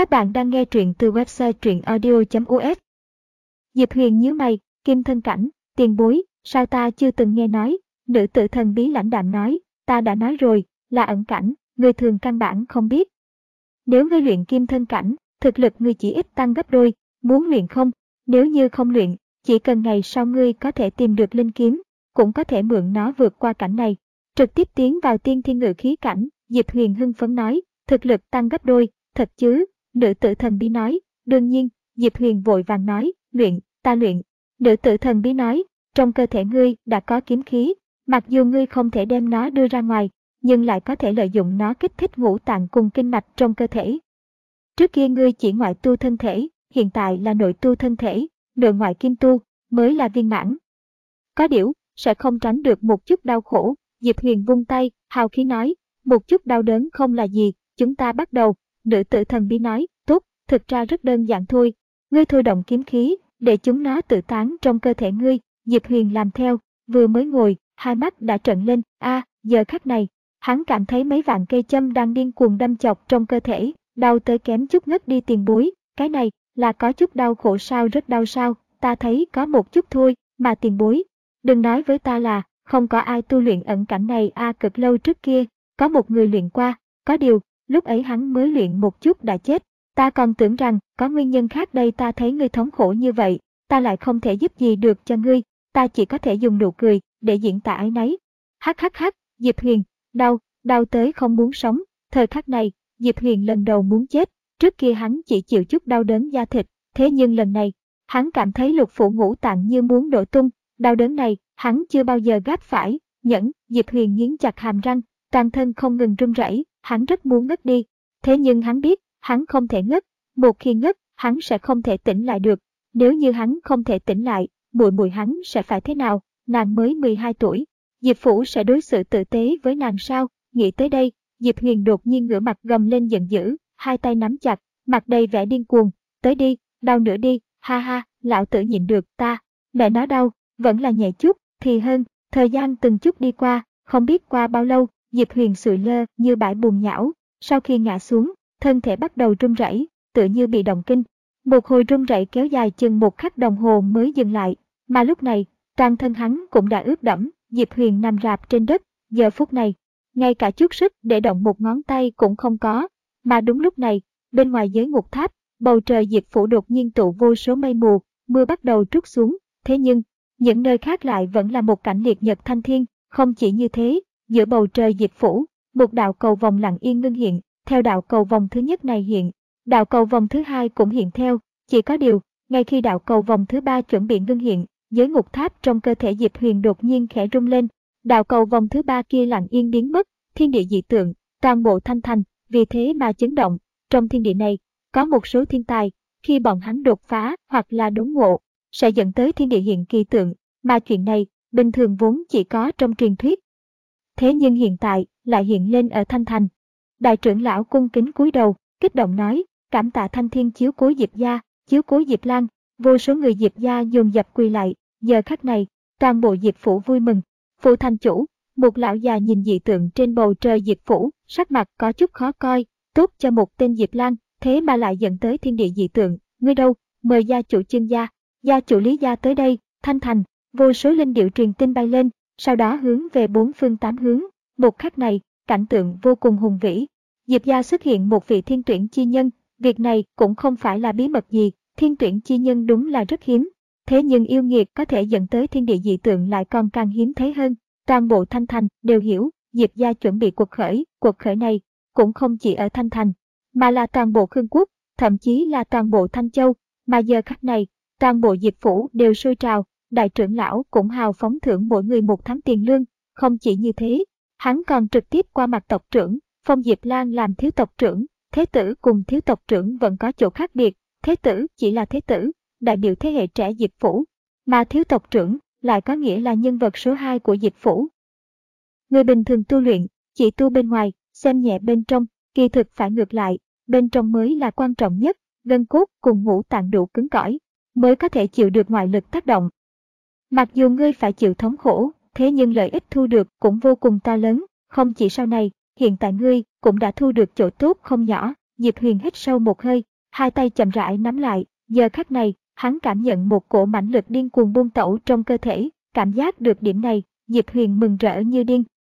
Các bạn đang nghe truyện từ website truyệnaudio.us. Diệp Huyền nhíu mày, Kim Thân Cảnh, tiền bối, sao ta chưa từng nghe nói? Nữ tử thần bí lãnh đạm nói, ta đã nói rồi, là ẩn cảnh, người thường căn bản không biết. Nếu ngươi luyện Kim Thân Cảnh, thực lực ngươi chỉ ít tăng gấp đôi, muốn luyện không? Nếu như không luyện, chỉ cần ngày sau ngươi có thể tìm được linh kiếm, cũng có thể mượn nó vượt qua cảnh này, trực tiếp tiến vào tiên thiên ngự khí cảnh. Diệp Huyền hưng phấn nói, thực lực tăng gấp đôi, thật chứ? Nữ tử thần bí nói, đương nhiên. Diệp Huyền vội vàng nói, luyện, ta luyện. Nữ tử thần bí nói, trong cơ thể ngươi đã có kiếm khí, mặc dù ngươi không thể đem nó đưa ra ngoài, nhưng lại có thể lợi dụng nó kích thích ngũ tạng cùng kinh mạch trong cơ thể. Trước kia ngươi chỉ ngoại tu thân thể, hiện tại là nội tu thân thể, nội ngoại kim tu, mới là viên mãn. Có điều, sẽ không tránh được một chút đau khổ. Diệp Huyền vung tay, hào khí nói, một chút đau đớn không là gì, chúng ta bắt đầu. Nữ tử thần bí nói, tốt, thực ra rất đơn giản thôi. Ngươi thôi động kiếm khí, để chúng nó tự tán trong cơ thể ngươi. Diệp Huyền làm theo, vừa mới ngồi, hai mắt đã trợn lên. Giờ khắc này, hắn cảm thấy mấy vạn cây châm đang điên cuồng đâm chọc trong cơ thể, đau tới kém chút ngất đi. Tiền bối, cái này, là có chút đau khổ sao? Rất đau sao? Ta thấy có một chút thôi, mà tiền bối. Đừng nói với ta là, không có ai tu luyện ẩn cảnh này. Cực lâu trước kia, có một người luyện qua, có điều, lúc ấy hắn mới luyện một chút đã chết. Ta còn tưởng rằng có nguyên nhân khác đây. Ta thấy ngươi thống khổ như vậy, ta lại không thể giúp gì được cho ngươi, ta chỉ có thể dùng nụ cười để diễn tả áy náy. Hắc. Diệp Huyền, đau tới không muốn sống. Thời khắc này, Diệp Huyền lần đầu muốn chết. Trước kia hắn chỉ chịu chút đau đớn da thịt, thế nhưng lần này, hắn cảm thấy lục phủ ngũ tạng như muốn đổ tung. Đau đớn này, hắn chưa bao giờ gặp phải. Diệp Huyền nghiến chặt hàm răng, toàn thân không ngừng run rẩy. Hắn rất muốn ngất đi, thế nhưng hắn biết, hắn không thể ngất. Một khi ngất, hắn sẽ không thể tỉnh lại được. Nếu như hắn không thể tỉnh lại, muội muội hắn sẽ phải thế nào? Nàng mới 12 tuổi, Diệp Phủ sẽ đối xử tử tế với nàng sao? Nghĩ tới đây, Diệp Huyền đột nhiên ngửa mặt gầm lên giận dữ, hai tay nắm chặt, mặt đầy vẻ điên cuồng. Tới đi, đau nữa đi, ha, lão tử nhịn được. Ta, mẹ nó đau, vẫn là nhẹ chút thì hơn. Thời gian từng chút đi qua, không biết qua bao lâu, Diệp Huyền sụi lơ như bãi bùn nhão. Sau khi ngã xuống, thân thể bắt đầu run rẩy, tựa như bị động kinh. Một hồi run rẩy kéo dài chừng 1 khắc đồng hồ mới dừng lại, mà lúc này, toàn thân hắn cũng đã ướt đẫm. Diệp Huyền nằm rạp trên đất, giờ phút này, ngay cả chút sức để động một ngón tay cũng không có. Mà đúng lúc này, bên ngoài giới ngục tháp, bầu trời Diệp Phủ đột nhiên tụ vô số mây mù, mưa bắt đầu trút xuống. Thế nhưng, những nơi khác lại vẫn là một cảnh liệt nhật thanh thiên. Không chỉ như thế, giữa bầu trời Diệp Phủ, một đạo cầu vồng lặng yên ngưng hiện. Theo đạo cầu vồng thứ nhất này hiện, đạo cầu vồng thứ hai cũng hiện theo. Chỉ có điều, ngay khi đạo cầu vồng thứ ba chuẩn bị ngưng hiện, giới ngục tháp trong cơ thể Diệp Huyền đột nhiên khẽ rung lên. Đạo cầu vồng thứ ba kia lặng yên biến mất, thiên địa dị tượng, toàn bộ Thanh Thành vì thế mà chấn động. Trong thiên địa này, có một số thiên tài, khi bọn hắn đột phá hoặc là đốn ngộ, sẽ dẫn tới thiên địa hiện kỳ tượng, mà chuyện này bình thường vốn chỉ có trong truyền thuyết. Thế nhưng hiện tại lại hiện lên ở Thanh Thành. Đại trưởng lão cung kính cúi đầu, kích động nói, cảm tạ Thanh Thiên chiếu cố Diệp gia, chiếu cố Diệp Lan. Vô số người Diệp gia dồn dập quỳ lại. Giờ khắc này, toàn bộ Diệp Phủ vui mừng. Phủ thành chủ, một lão già nhìn dị tượng trên bầu trời Diệp Phủ, sắc mặt có chút khó coi. Tốt cho một tên Diệp Lan, thế mà lại dẫn tới thiên địa dị tượng. Ngươi đâu? Mời gia chủ Trương gia, gia chủ Lý gia tới đây. Thanh Thành, vô số linh điệu truyền tin bay lên, sau đó hướng về 4 phương 8 hướng. Một khắc này, cảnh tượng vô cùng hùng vĩ. Diệp gia xuất hiện một vị thiên tuyển chi nhân. Việc này cũng không phải là bí mật gì, thiên tuyển chi nhân đúng là rất hiếm. Thế nhưng yêu nghiệt có thể dẫn tới thiên địa dị tượng lại còn càng hiếm thấy hơn. Toàn bộ Thanh Thành đều hiểu, Diệp gia chuẩn bị cuộc khởi này cũng không chỉ ở Thanh Thành, mà là toàn bộ Khương Quốc, thậm chí là toàn bộ Thanh Châu. Mà giờ khắc này, toàn bộ Diệp Phủ đều sôi trào. Đại trưởng lão cũng hào phóng thưởng mỗi người 1 tháng tiền lương. Không chỉ như thế, hắn còn trực tiếp qua mặt tộc trưởng, phong Diệp Lan làm thiếu tộc trưởng. Thế tử cùng thiếu tộc trưởng vẫn có chỗ khác biệt. Thế tử chỉ là thế tử, đại biểu thế hệ trẻ Diệp Phủ, mà thiếu tộc trưởng lại có nghĩa là nhân vật số 2 của Diệp Phủ. Người bình thường tu luyện, chỉ tu bên ngoài, xem nhẹ bên trong, kỳ thực phải ngược lại, bên trong mới là quan trọng nhất. Gân cốt cùng ngũ tạng đủ cứng cỏi, mới có thể chịu được ngoại lực tác động. Mặc dù ngươi phải chịu thống khổ, thế nhưng lợi ích thu được cũng vô cùng to lớn. Không chỉ sau này, hiện tại ngươi cũng đã thu được chỗ tốt không nhỏ. Diệp Huyền hít sâu một hơi, Hai tay chậm rãi nắm lại, giờ khắc này, hắn cảm nhận một cổ mãnh lực điên cuồng buông tẩu trong cơ thể, cảm giác được điểm này, Diệp Huyền mừng rỡ như điên.